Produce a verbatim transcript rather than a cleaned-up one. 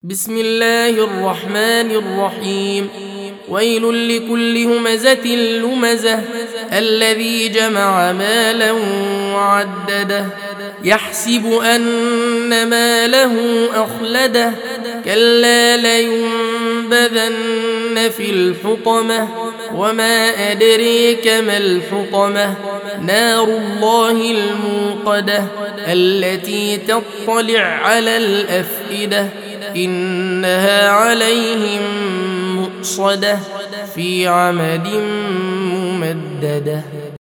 بسم الله الرحمن الرحيم. ويل لكل همزة لمزة الذي جمع مالا وعدده يحسب أن ماله أخلده كلا لينبذن في الحطمة وما أدريك ما الحطمة نار الله الموقدة التي تطلع على الأفئدة إنها عليهم مؤصدة في عمد ممددة.